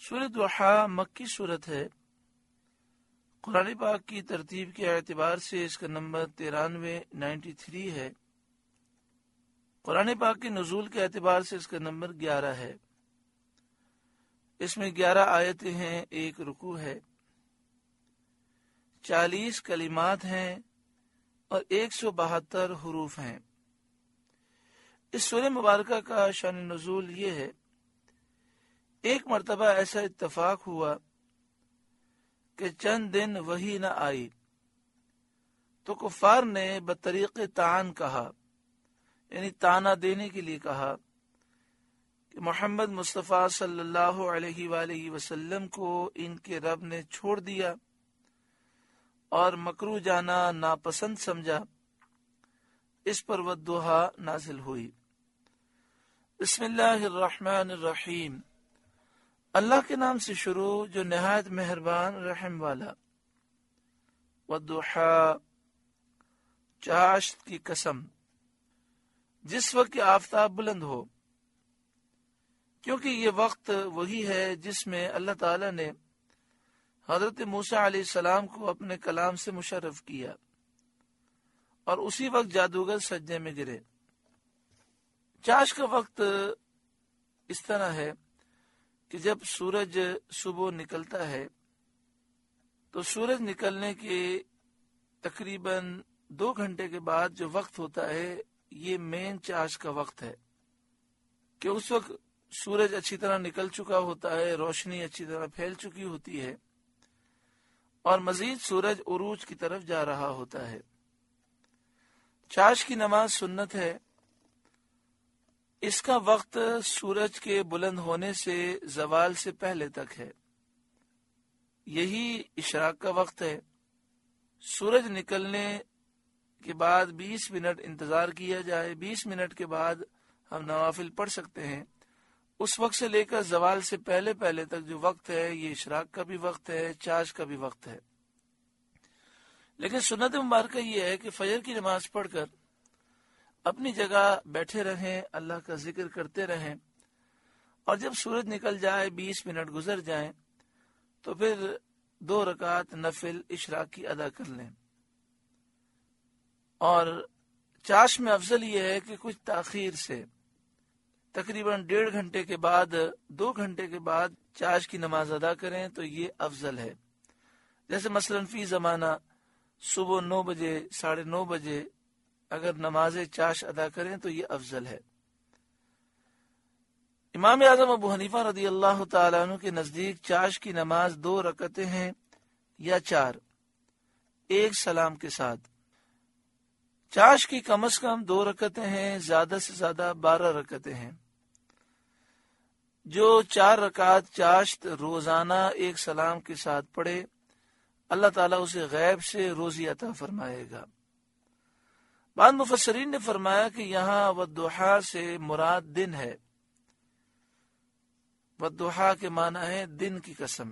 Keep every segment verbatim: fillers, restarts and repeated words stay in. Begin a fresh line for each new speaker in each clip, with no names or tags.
سورۃ ضحیٰ مکی صورت ہے۔ قرآن پاک کی ترتیب کے اعتبار سے اس کا نمبر ترانوے نائنٹی تھری ہے۔ قرآن پاک کے نزول کے اعتبار سے اس کا نمبر گیارہ ہے۔ اس میں گیارہ آیتیں ہیں، ایک رکوع ہے، چالیس کلمات ہیں اور ایک سو بہتر حروف ہیں۔ اس سورہ مبارکہ کا شان نزول یہ ہے، ایک مرتبہ ایسا اتفاق ہوا کہ چند دن وحی نہ آئی تو کفار نے بطریق طعن کہا، یعنی تانا دینے کے لیے کہا کہ محمد مصطفیٰ صلی اللہ علیہ وآلہ وسلم کو ان کے رب نے چھوڑ دیا اور مکروہ جانا ناپسند سمجھا۔ اس پر والضحیٰ نازل ہوئی۔ بسم اللہ الرحمن الرحیم، اللہ کے نام سے شروع جو نہایت مہربان رحم والا۔ والضحیٰ، چاشت کی قسم، جس وقت کہ آفتاب بلند ہو، کیونکہ یہ وقت وہی ہے جس میں اللہ تعالی نے حضرت موسیٰ علیہ السلام کو اپنے کلام سے مشرف کیا اور اسی وقت جادوگر سجدے میں گرے۔ چاش کا وقت اس طرح ہے کہ جب سورج صبح نکلتا ہے تو سورج نکلنے کے تقریباً دو گھنٹے کے بعد جو وقت ہوتا ہے یہ مین چاش کا وقت ہے، کہ اس وقت سورج اچھی طرح نکل چکا ہوتا ہے، روشنی اچھی طرح پھیل چکی ہوتی ہے اور مزید سورج عروج کی طرف جا رہا ہوتا ہے۔ چاش کی نماز سنت ہے۔ اس کا وقت سورج کے بلند ہونے سے زوال سے پہلے تک ہے، یہی اشراق کا وقت ہے۔ سورج نکلنے کے بعد بیس منٹ انتظار کیا جائے، بیس منٹ کے بعد ہم نوافل پڑھ سکتے ہیں۔ اس وقت سے لے کر زوال سے پہلے پہلے تک جو وقت ہے یہ اشراق کا بھی وقت ہے، چاش کا بھی وقت ہے۔ لیکن سنت مبارکہ یہ ہے کہ فجر کی نماز پڑھ کر اپنی جگہ بیٹھے رہیں، اللہ کا ذکر کرتے رہیں، اور جب سورج نکل جائے، بیس منٹ گزر جائیں، تو پھر دو رکعت نفل اشراق کی ادا کر لیں۔ اور چاش میں افضل یہ ہے کہ کچھ تاخیر سے تقریباً ڈیڑھ گھنٹے کے بعد، دو گھنٹے کے بعد چاش کی نماز ادا کریں تو یہ افضل ہے۔ جیسے مثلاً فی زمانہ صبح نو بجے، ساڑھے نو بجے اگر نماز چاش ادا کریں تو یہ افضل ہے۔ امام اعظم ابو حنیفہ رضی اللہ تعالیٰ عنہ کے نزدیک چاش کی نماز دو رکعتیں ہیں یا چار، ایک سلام کے ساتھ۔ چاش کی کم از کم دو رکعتیں ہیں، زیادہ سے زیادہ بارہ رکعتیں ہیں۔ جو چار رکعت چاشت روزانہ ایک سلام کے ساتھ پڑھے، اللہ تعالیٰ اسے غیب سے روزی عطا فرمائے گا۔ بعض مفسرین نے فرمایا کہ یہاں والضحیٰ سے مراد دن ہے۔ والضحیٰ کے معنی ہے دن کی قسم۔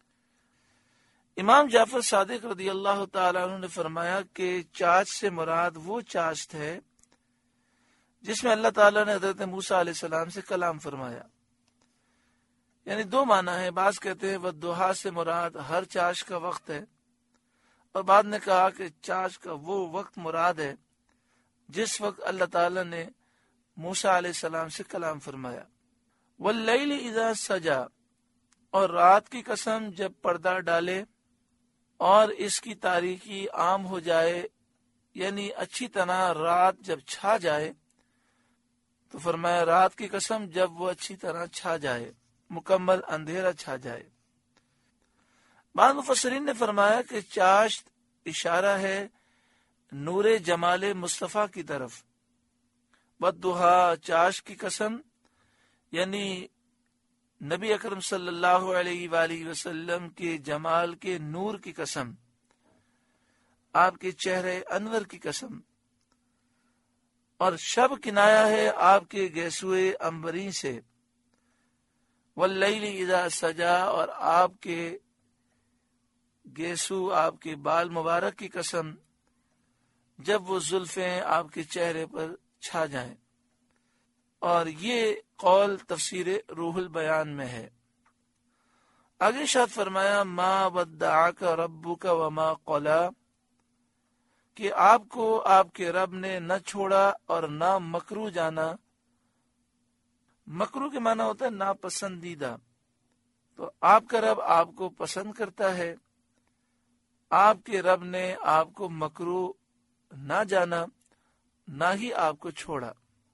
امام جعفر صادق رضی اللہ تعالیٰ عنہ نے فرمایا کہ چاشت سے مراد وہ چاشت ہے جس میں اللہ تعالیٰ نے حضرت موسیٰ علیہ السلام سے کلام فرمایا۔ یعنی دو معنی ہے، بعض کہتے ہیں والضحیٰ سے مراد ہر چاش کا وقت ہے، اور بعد نے کہا کہ چاش کا وہ وقت مراد ہے جس وقت اللہ تعالیٰ نے موسیٰ علیہ السلام سے کلام فرمایا۔ واللیل اذا سجا، اور رات کی قسم جب پردہ ڈالے اور اس کی تاریکی عام ہو جائے، یعنی اچھی طرح رات جب چھا جائے، تو فرمایا رات کی قسم جب وہ اچھی طرح چھا جائے، مکمل اندھیرا چھا جائے۔ بعض مفسرین نے فرمایا کہ چاشت اشارہ ہے نور جمال مصطفیٰ کی طرف۔ والضحیٰ، چاش کی قسم یعنی نبی اکرم صلی اللہ علیہ وآلہ وسلم کے جمال کے نور کی قسم، آپ کے چہرے انور کی قسم، اور شب کنایا ہے آپ کے گیسوئے عنبرین سے۔ واللیل اذا سجا، اور آپ کے گیسو، آپ کے بال مبارک کی قسم جب وہ زلفیں آپ کے چہرے پر چھا جائیں۔ اور یہ قول تفسیر روح البیان میں ہے۔ آگے شاد فرمایا ما ودعک ربک وما قلا، کہ آپ کو آپ کے رب نے نہ چھوڑا اور نہ مکرو جانا۔ مکرو کے معنی ہوتا ہے ناپسندیدہ، تو آپ کا رب آپ کو پسند کرتا ہے، آپ کے رب نے آپ کو مکرو نہ جانا نہ ہی آپ کو چھوڑا۔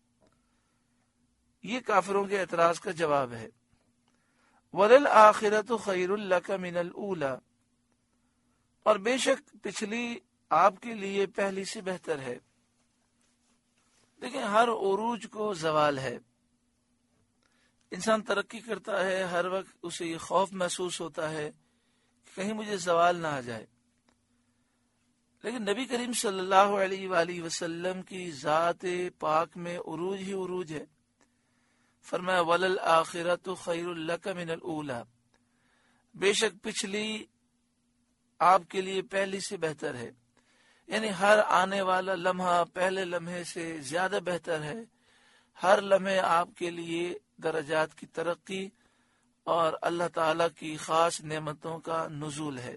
یہ کافروں کے اعتراض کا جواب ہے۔ وَلَلْآخِرَةُ خَيْرٌ لَكَ مِنَ الْأُولَى، اور بے شک پچھلی آپ کے لیے پہلی سے بہتر ہے۔ دیکھیں، ہر عروج کو زوال ہے۔ انسان ترقی کرتا ہے، ہر وقت اسے یہ خوف محسوس ہوتا ہے کہ کہیں مجھے زوال نہ آ جائے، لیکن نبی کریم صلی اللہ علیہ وآلہ وسلم کی ذات پاک میں عروج ہی عروج ہے۔ فرمایا وَلَلْآخِرَةُ خَيْرٌ لَكَ مِنَ الْأُولَى، بے شک پچھلی آپ کے لیے پہلی سے بہتر ہے، یعنی ہر آنے والا لمحہ پہلے لمحے سے زیادہ بہتر ہے۔ ہر لمحے آپ کے لیے درجات کی ترقی اور اللہ تعالی کی خاص نعمتوں کا نزول ہے،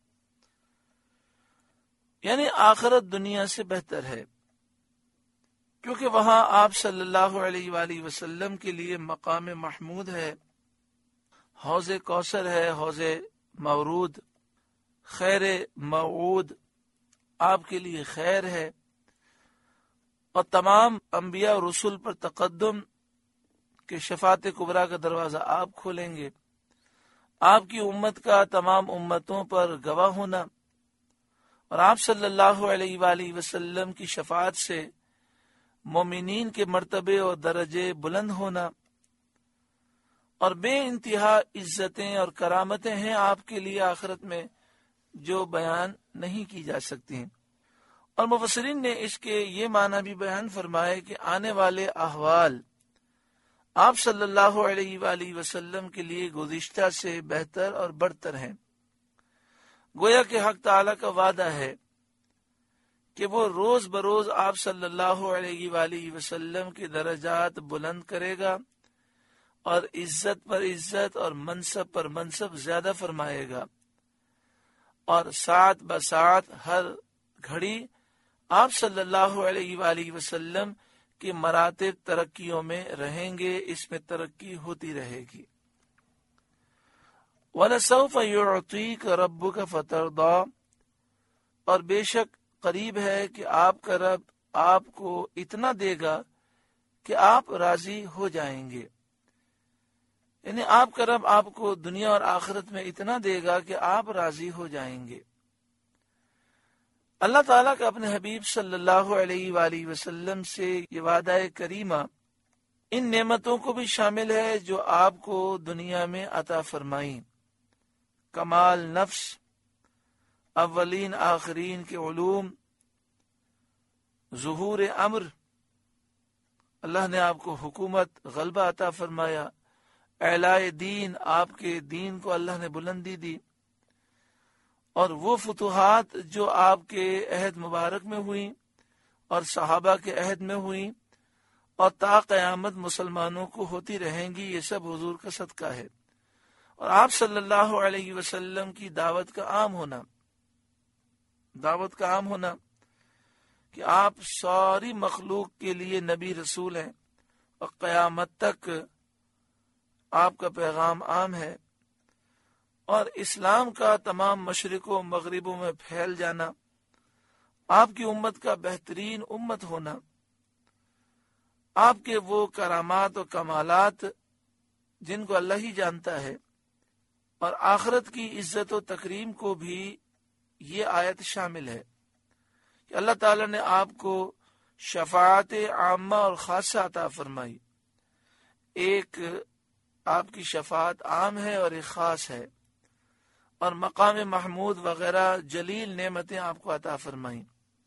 یعنی آخرت دنیا سے بہتر ہے، کیونکہ وہاں آپ صلی اللہ علیہ وآلہ وسلم کے لیے مقام محمود ہے، حوض کوثر ہے، حوض مورود، خیر موعود آپ کے لیے خیر ہے، اور تمام انبیاء اور رسول پر تقدم کہ شفاعت کبریٰ کا دروازہ آپ کھولیں گے، آپ کی امت کا تمام امتوں پر گواہ ہونا، اور آپ صلی اللہ علیہ وآلہ وسلم کی شفاعت سے مومنین کے مرتبے اور درجے بلند ہونا، اور بے انتہا عزتیں اور کرامتیں ہیں آپ کے لیے آخرت میں جو بیان نہیں کی جا سکتی ہیں۔ اور مفسرین نے اس کے یہ معنی بھی بیان فرمائے کہ آنے والے احوال آپ صلی اللہ علیہ وآلہ وسلم کے لیے گزشتہ سے بہتر اور برتر ہیں۔ گویا کہ حق تعالی کا وعدہ ہے کہ وہ روز بروز آپ صلی اللہ علیہ وآلہ وسلم کے درجات بلند کرے گا اور عزت پر عزت اور منصب پر منصب زیادہ فرمائے گا، اور ساتھ بساتھ ہر گھڑی آپ صلی اللہ علیہ وآلہ وسلم کے مراتب ترقیوں میں رہیں گے، اس میں ترقی ہوتی رہے گی۔ وَلَسَوْفَ يُعْطِيكَ رَبُّكَ فَتَرْضَىٰ، اور بے شک قریب ہے کہ آپ کا رب آپ کو اتنا دے گا کہ آپ راضی ہو جائیں گے، یعنی آپ کا رب آپ کو دنیا اور آخرت میں اتنا دے گا کہ آپ راضی ہو جائیں گے۔ اللہ تعالیٰ کا اپنے حبیب صلی اللہ علیہ وآلہ وسلم سے یہ وعدہ کریمہ ان نعمتوں کو بھی شامل ہے جو آپ کو دنیا میں عطا فرمائیں، کمال نفس، اولین آخرین کے علوم، ظہور امر، اللہ نے آپ کو حکومت غلبہ عطا فرمایا، اعلاء دین، آپ کے دین کو اللہ نے بلندی دی، اور وہ فتوحات جو آپ کے عہد مبارک میں ہوئیں اور صحابہ کے عہد میں ہوئیں اور تا قیامت مسلمانوں کو ہوتی رہیں گی، یہ سب حضور کا صدقہ ہے، اور آپ صلی اللہ علیہ وسلم کی دعوت کا عام ہونا دعوت کا عام ہونا کہ آپ ساری مخلوق کے لیے نبی رسول ہیں اور قیامت تک آپ کا پیغام عام ہے، اور اسلام کا تمام مشرقوں و مغربوں میں پھیل جانا، آپ کی امت کا بہترین امت ہونا، آپ کے وہ کرامات و کمالات جن کو اللہ ہی جانتا ہے، اور آخرت کی عزت و تکریم کو بھی یہ آیت شامل ہے کہ اللہ تعالی نے آپ کو شفاعت عامہ اور خاصہ عطا فرمائی۔ ایک آپ کی شفاعت عام ہے اور ایک خاص ہے، اور مقام محمود وغیرہ جلیل نعمتیں آپ کو عطا فرمائیں۔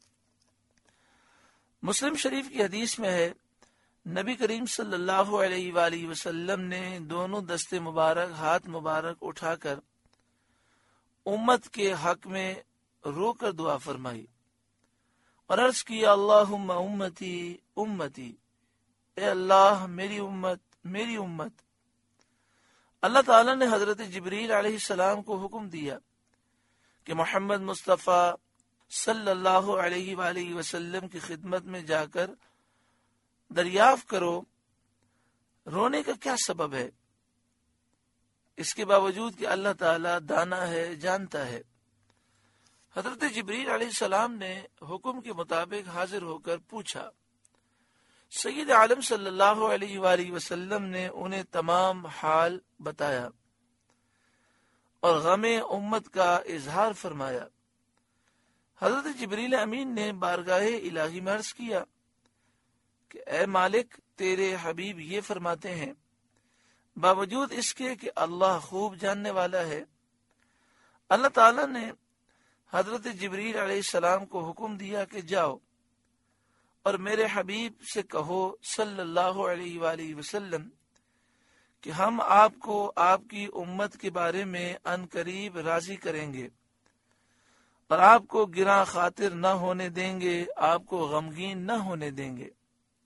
مسلم شریف کی حدیث میں ہے، نبی کریم صلی اللہ علیہ وآلہ وسلم نے دونوں دستے مبارک ہاتھ مبارک اٹھا کر امت کے حق میں رو کر دعا فرمائی اور عرض کیا، اللہم امتی امتی، اے اللہ میری امت میری امت۔ اللہ تعالیٰ نے حضرت جبریل علیہ السلام کو حکم دیا کہ محمد مصطفیٰ صلی اللہ علیہ وآلہ وسلم کی خدمت میں جا کر دریافت کرو رونے کا کیا سبب ہے، اس کے باوجود کہ اللہ تعالیٰ دانا ہے، جانتا ہے۔ حضرت جبریل علیہ السلام نے حکم کے مطابق حاضر ہو کر پوچھا۔ سید عالم صلی اللہ علیہ وآلہ وسلم نے انہیں تمام حال بتایا اور غم امت کا اظہار فرمایا۔ حضرت جبریل امین نے بارگاہ الہی میں عرض کیا کہ اے مالک، تیرے حبیب یہ فرماتے ہیں، باوجود اس کے کہ اللہ خوب جاننے والا ہے، اللہ تعالیٰ نے حضرت جبریل علیہ السلام کو حکم دیا کہ جاؤ اور میرے حبیب سے کہو صلی اللہ علیہ وآلہ وسلم کہ ہم آپ کو آپ کی امت کے بارے میں ان قریب راضی کریں گے اور آپ کو گراں خاطر نہ ہونے دیں گے، آپ کو غمگین نہ ہونے دیں گے۔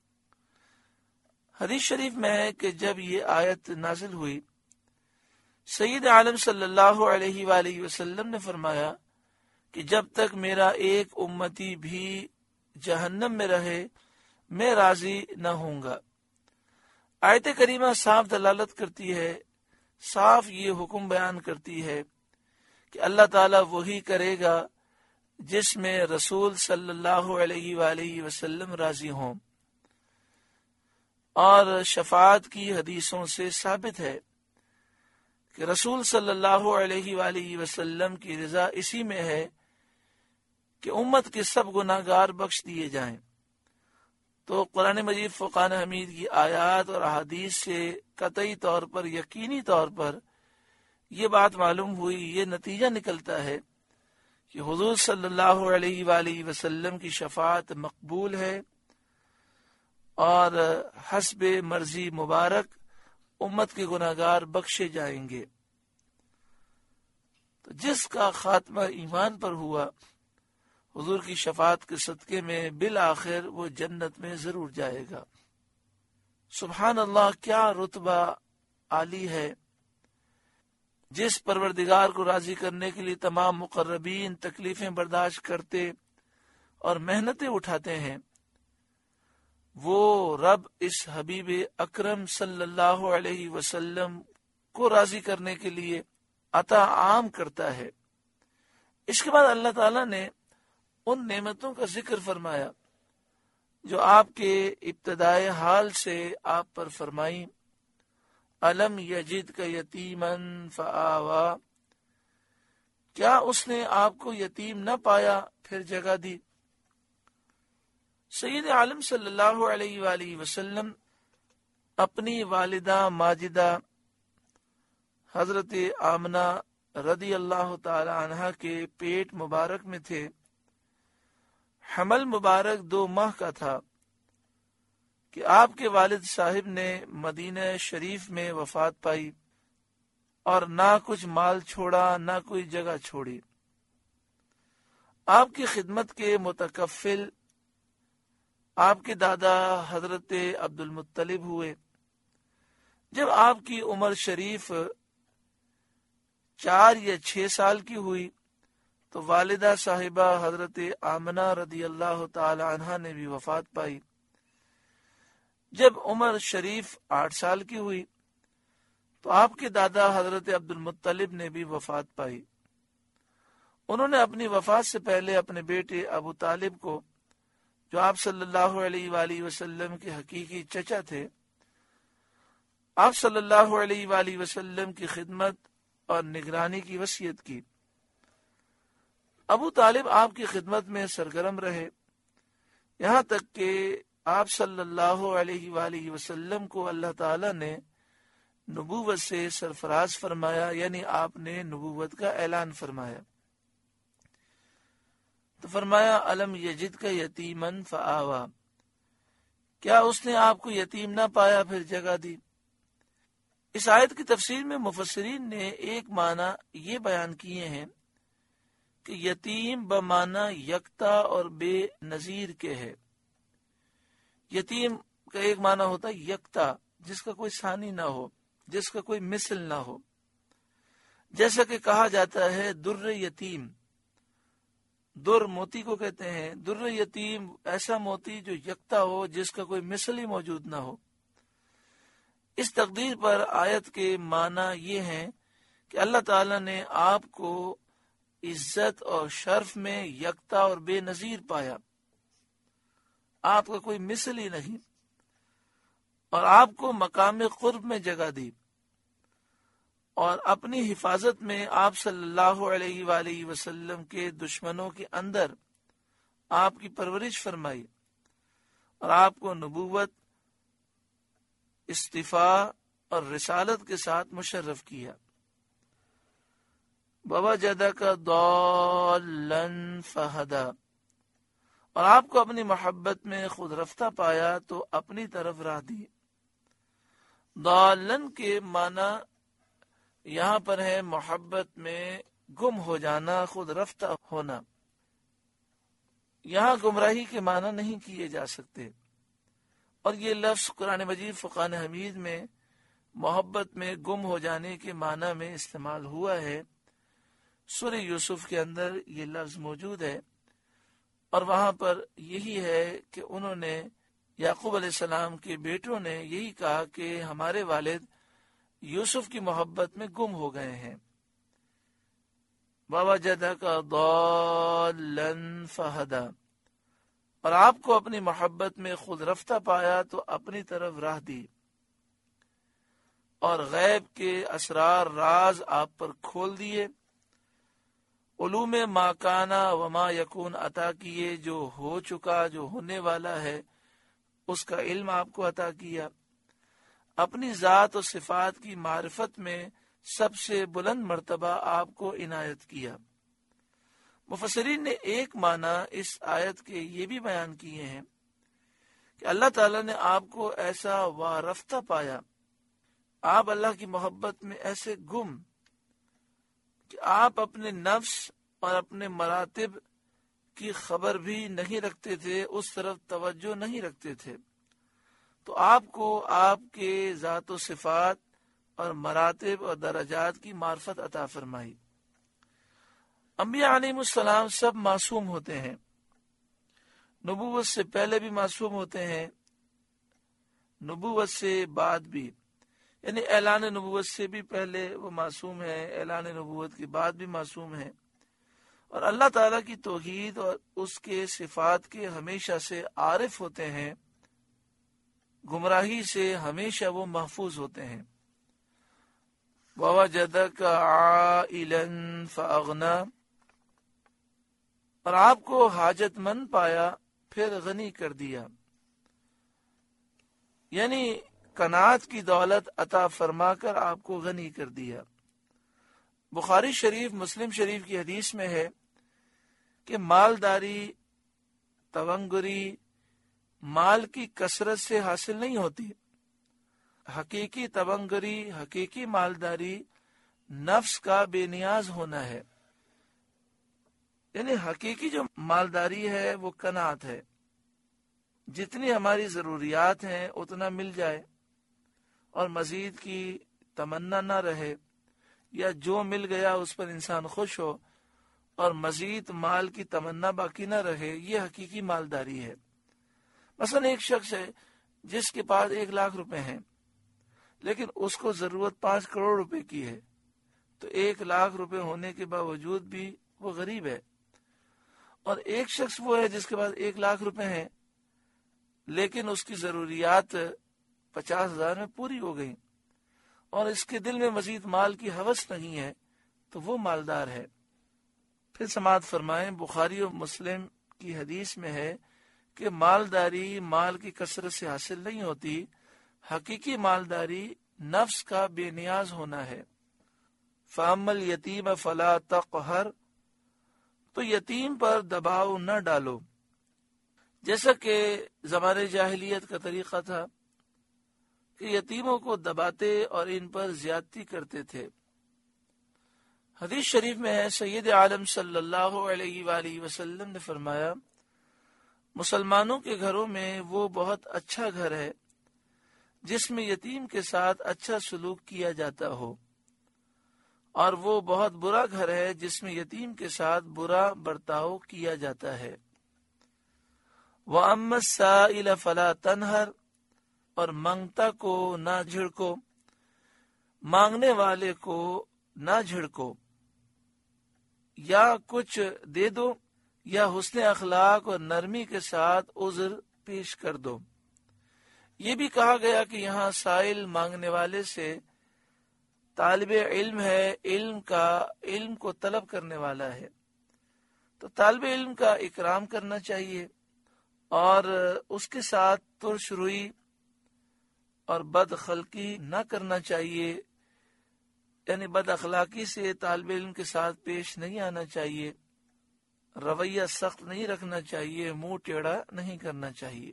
حدیث شریف میں ہے کہ جب یہ آیت نازل ہوئی، سید عالم صلی اللہ علیہ وآلہ وسلم نے فرمایا کہ جب تک میرا ایک امتی بھی جہنم میں رہے میں راضی نہ ہوں گا۔ آیت کریمہ صاف دلالت کرتی ہے، صاف یہ حکم بیان کرتی ہے کہ اللہ تعالیٰ وہی کرے گا جس میں رسول صلی اللہ علیہ وآلہ وسلم راضی ہوں، اور شفاعت کی حدیثوں سے ثابت ہے کہ رسول صلی اللہ علیہ وآلہ وسلم کی رضا اسی میں ہے کہ امت کے سب گناہگار بخش دیے جائیں۔ تو قرآن مجید فرقان حمید کی آیات اور احادیث سے قطعی طور پر، یقینی طور پر یہ بات معلوم ہوئی، یہ نتیجہ نکلتا ہے کہ حضور صلی اللہ علیہ وآلہ وسلم کی شفاعت مقبول ہے اور حسب مرضی مبارک امت کے گناہگار بخشے جائیں گے۔ تو جس کا خاتمہ ایمان پر ہوا، حضور کی شفاعت کے صدقے میں بالآخر وہ جنت میں ضرور جائے گا۔ سبحان اللہ، کیا رتبہ عالی ہے جس پروردگار کو راضی کرنے کے لیے تمام مقربین تکلیفیں برداشت کرتے اور محنتیں اٹھاتے ہیں، وہ رب اس حبیب اکرم صلی اللہ علیہ وسلم کو راضی کرنے کے لیے عطا عام کرتا ہے۔ اس کے بعد اللہ تعالیٰ نے ان نعمتوں کا ذکر فرمایا جو آپ کے ابتدائے حال سے آپ پر فرمائی۔ الم یجد کا یتیمن فآوا، کیا اس نے آپ کو یتیم نہ پایا پھر جگہ دی۔ سید عالم صلی اللہ علیہ وآلہ وسلم اپنی والدہ ماجدہ حضرت آمنہ رضی اللہ تعالی عنہ کے پیٹ مبارک میں تھے۔ حمل مبارک دو ماہ کا تھا کہ آپ کے والد صاحب نے مدینہ شریف میں وفات پائی اور نہ کچھ مال چھوڑا، نہ کوئی جگہ چھوڑی۔ آپ کی خدمت کے متکفل آپ کے دادا حضرت عبد المطلب ہوئے۔ جب آپ کی عمر شریف چار یا چھ سال کی ہوئی تو والدہ صاحبہ حضرت آمنہ رضی اللہ تعالی عنہ نے بھی وفات پائی۔ جب عمر شریف آٹھ سال کی ہوئی تو آپ کے دادا حضرت عبد المطلب نے بھی وفات پائی۔ انہوں نے اپنی وفات سے پہلے اپنے بیٹے ابو طالب کو، جو آپ صلی اللہ علیہ وآلہ وسلم کے حقیقی چچا تھے، آپ صلی اللہ علیہ وآلہ وسلم کی خدمت اور نگرانی کی وصیت کی۔ ابو طالب آپ کی خدمت میں سرگرم رہے، یہاں تک کہ آپ صلی اللہ علیہ وآلہ وسلم کو اللہ تعالی نے نبوت سے سرفراز فرمایا، یعنی آپ نے نبوت کا اعلان فرمایا۔ تو فرمایا الم یجد کا یتیمن فآوا، کیا اس نے آپ کو یتیم نہ پایا پھر جگہ دی۔ اس آیت کی تفسیر میں مفسرین نے ایک معنی یہ بیان کیے ہیں کہ یتیم بمعنی یکتا اور بے نظیر کے ہے۔ یتیم کا ایک معنی ہوتا ہے یکتا، جس کا کوئی ثانی نہ ہو، جس کا کوئی مثل نہ ہو. جیسا کہ کہا جاتا ہے در یتیم، در موتی کو کہتے ہیں، در یتیم ایسا موتی جو یکتا ہو، جس کا کوئی مثل ہی موجود نہ ہو. اس تقدیر پر آیت کے معنی یہ ہیں کہ اللہ تعالیٰ نے آپ کو عزت اور شرف میں یکتا اور بے نظیر پایا، آپ کا کوئی مثل ہی نہیں، اور آپ کو مقام قرب میں جگہ دی، اور اپنی حفاظت میں آپ صلی اللہ علیہ وآلہ وسلم کے دشمنوں کے اندر آپ کی پرورش فرمائی، اور آپ کو نبوت، استفاء اور رسالت کے ساتھ مشرف کیا. وَوَجَدَكَ ضَالًّا فَهَدَى، اور آپ کو اپنی محبت میں خود رفتہ پایا تو اپنی طرف راہ دی. ضالًا کے معنی یہاں پر ہے محبت میں گم ہو جانا، خود رفتہ ہونا. یہاں گمراہی کے معنی نہیں کیے جا سکتے، اور یہ لفظ قرآن مجید فرقان حمید میں محبت میں گم ہو جانے کے معنی میں استعمال ہوا ہے. سورہ یوسف کے اندر یہ لفظ موجود ہے، اور وہاں پر یہی ہے کہ انہوں نے، یعقوب علیہ السلام کے بیٹوں نے یہی کہا کہ ہمارے والد یوسف کی محبت میں گم ہو گئے ہیں. وَوَجَدَكَ ضَالًّا فَهَدَى، اور آپ کو اپنی محبت میں خود رفتہ پایا تو اپنی طرف راہ دی، اور غیب کے اسرار راز آپ پر کھول دیے. علوم ما کانا وما یکون عطا کیے، جو ہو چکا، جو ہونے والا ہے اس کا علم آپ کو عطا کیا. اپنی ذات و صفات کی معرفت میں سب سے بلند مرتبہ آپ کو عنایت کیا. مفسرین نے ایک معنی اس آیت کے یہ بھی بیان کیے ہیں کہ اللہ تعالیٰ نے آپ کو ایسا وارفتہ پایا، آپ اللہ کی محبت میں ایسے گم کہ آپ اپنے نفس اور اپنے مراتب کی خبر بھی نہیں رکھتے تھے، اس طرف توجہ نہیں رکھتے تھے. تو آپ کو آپ کے ذات و صفات اور مراتب اور درجات کی معرفت عطا فرمائی. انبیاء علیہ السلام سب معصوم ہوتے ہیں، نبوت سے پہلے بھی معصوم ہوتے ہیں، نبوت سے بعد بھی، یعنی اعلان نبوت سے بھی پہلے وہ معصوم ہیں، اعلان نبوت کے بعد بھی معصوم ہیں، اور اللہ تعالیٰ کی توحید اور اس کے صفات کے ہمیشہ سے عارف ہوتے ہیں، گمراہی سے ہمیشہ وہ محفوظ ہوتے ہیں. وَوَجَدَكَ عَائِلًا فَأَغْنَى، اور آپ کو حاجت مند پایا پھر غنی کر دیا، یعنی قناعت کی دولت عطا فرما کر آپ کو غنی کر دیا. بخاری شریف، مسلم شریف کی حدیث میں ہے کہ مالداری، تونگری مال کی کثرت سے حاصل نہیں ہوتی. حقیقی تونگری، حقیقی مالداری نفس کا بے نیاز ہونا ہے، یعنی حقیقی جو مالداری ہے وہ قناعت ہے، جتنی ہماری ضروریات ہیں اتنا مل جائے اور مزید کی تمنا نہ رہے، یا جو مل گیا اس پر انسان خوش ہو اور مزید مال کی تمنا باقی نہ رہے، یہ حقیقی مالداری ہے. مثلا ایک شخص ہے جس کے پاس ایک لاکھ روپے ہیں لیکن اس کو ضرورت پانچ کروڑ روپے کی ہے، تو ایک لاکھ روپے ہونے کے باوجود بھی وہ غریب ہے. اور ایک شخص وہ ہے جس کے پاس ایک لاکھ روپے ہیں لیکن اس کی ضروریات پچاس ہزار میں پوری ہو گئی اور اس کے دل میں مزید مال کی ہوس نہیں ہے، تو وہ مالدار ہے. پھر سماعت فرمائیں، بخاری و مسلم کی حدیث میں ہے کہ مالداری مال کی کثرت سے حاصل نہیں ہوتی، حقیقی مالداری نفس کا بے نیاز ہونا ہے. فَأَمَّا الْيَتِيمَ فَلَا تَقْهَرْ، تو یتیم پر دباؤ نہ ڈالو، جیسا کہ زمانے جاہلیت کا طریقہ تھا کہ یتیموں کو دباتے اور ان پر زیادتی کرتے تھے. حدیث شریف میں ہے، سید عالم صلی اللہ علیہ وآلہ وسلم نے فرمایا، مسلمانوں کے گھروں میں وہ بہت اچھا گھر ہے جس میں یتیم کے ساتھ اچھا سلوک کیا جاتا ہو، اور وہ بہت برا گھر ہے جس میں یتیم کے ساتھ برا برتاؤ کیا جاتا ہے۔ وَأَمَّا السَّائِلَ فَلَا تَنْهَرْ، اور مانگتا کو نہ جھڑکو، مانگنے والے کو نہ جھڑکو، یا کچھ دے دو یا حسن اخلاق اور نرمی کے ساتھ عذر پیش کر دو۔ یہ بھی کہا گیا کہ یہاں سائل مانگنے والے سے طالب علم ہے، علم کا علم کو طلب کرنے والا ہے، تو طالب علم کا اکرام کرنا چاہیے اور اس کے ساتھ ترش روئی اور بد خلقی نہ کرنا چاہیے، یعنی بد اخلاقی سے طالب علم کے ساتھ پیش نہیں آنا چاہیے، رویہ سخت نہیں رکھنا چاہیے، منہ ٹیڑھا نہیں کرنا چاہیے۔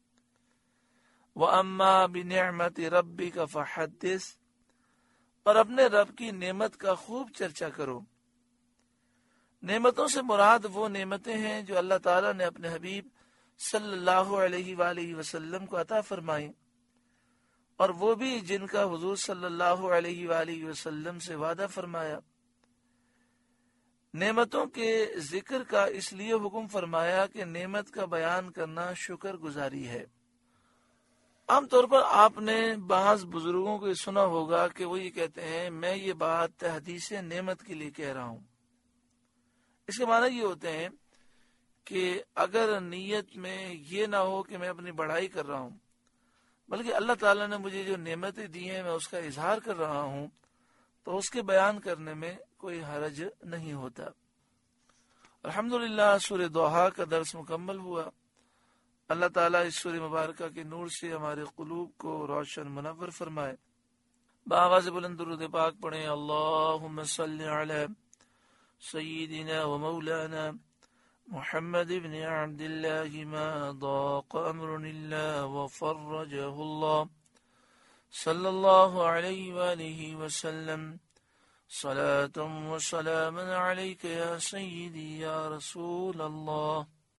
وَأَمَّا بِنِعْمَةِ رَبِّكَ فَحَدِّثْ، اور اپنے رب کی نعمت کا خوب چرچا کرو۔ نعمتوں سے مراد وہ نعمتیں ہیں جو اللہ تعالیٰ نے اپنے حبیب صلی اللہ علیہ وآلہ وسلم کو عطا فرمائیں، اور وہ بھی جن کا حضور صلی اللہ علیہ وآلہ وسلم سے وعدہ فرمایا۔ نعمتوں کے ذکر کا اس لیے حکم فرمایا کہ نعمت کا بیان کرنا شکر گزاری ہے۔ عام طور پر آپ نے بعض بزرگوں کو سنا ہوگا کہ وہ یہ کہتے ہیں میں یہ بات تحدیث نعمت کے لیے کہہ رہا ہوں۔ اس کے معنی یہ ہوتے ہیں کہ اگر نیت میں یہ نہ ہو کہ میں اپنی بڑائی کر رہا ہوں، بلکہ اللہ تعالیٰ نے مجھے جو نعمتیں دی ہیں میں اس کا اظہار کر رہا ہوں، تو اس کے بیان کرنے میں کوئی حرج نہیں ہوتا۔ الحمدللہ سورہ دوحہ کا درس مکمل ہوا۔ اللہ تعالیٰ اس سورہ مبارکہ کے نور سے ہمارے قلوب کو روشن منور فرمائے۔ بآواز بلند درود پاک پڑھیں، اللہم صلی علی سیدنا و مولانا محمد بن عبد اللہ ما ضاق امر اللہ وفرجہ اللہ صلی اللہ علیہ وآلہ وسلم، صلاة و سلاما علیک یا سیدی یا رسول اللہ۔